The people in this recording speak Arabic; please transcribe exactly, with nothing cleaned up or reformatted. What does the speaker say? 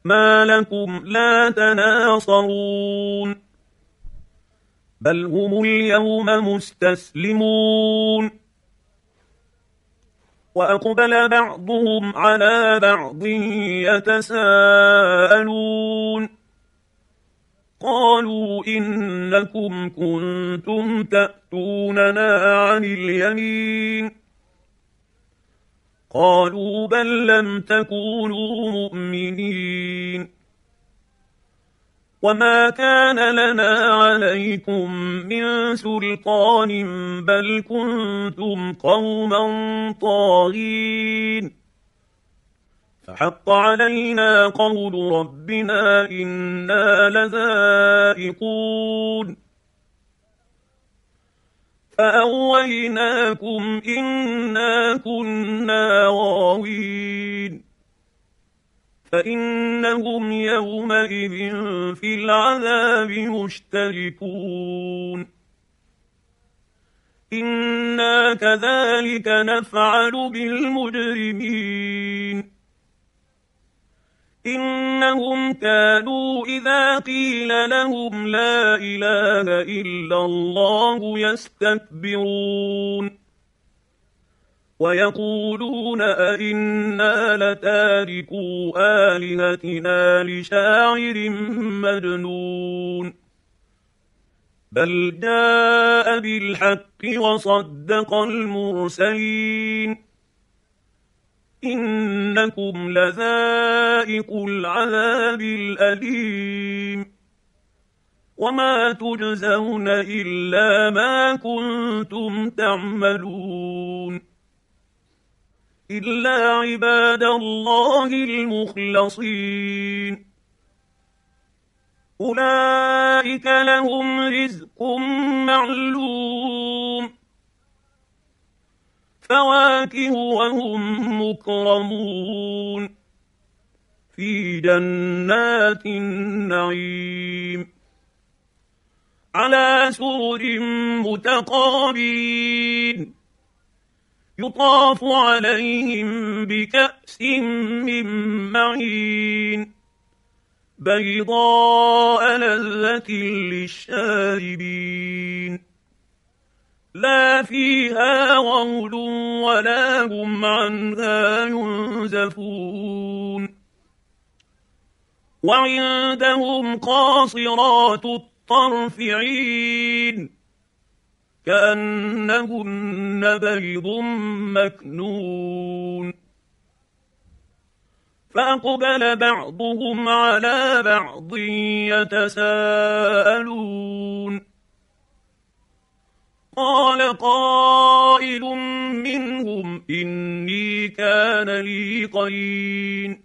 ما لكم لا تناصرون بل هم اليوم مستسلمون وأقبل بعضهم على بعض يتساءلون قالوا إنكم كنتم تأتوننا عن اليمين قالوا بل لم تكونوا مؤمنين وما كان لنا عليكم من سلطان بل كنتم قوما طاغين فحق علينا قول ربنا إنا لذائقون فأغويناكم إنا كنا غاوين فإنهم يومئذ في العذاب مشتركون إنا كذلك نفعل بالمجرمين إنهم كانوا إذا قيل لهم لا إله إلا الله يستكبرون ويقولون أئنا لتاركو آلهتنا لشاعر مجنون بل جاء بالحق وصدق المرسلين إنكم لذائقو العذاب الأليم وما تجزون إلا ما كنتم تعملون إلا عباد الله المخلصين أولئك لهم رزق معلوم فواكه وهم مكرمون في جنات النعيم على سرر متقابلين يطاف عليهم بكأس من معين بيضاء لذة للشاربين لا فيها غول ولا هم عنها ينزفون وعندهم قاصرات الطرف عين كأنهن بيض مكنون فأقبل بعضهم على بعض يتساءلون قال قائل منهم إني كان لي قرين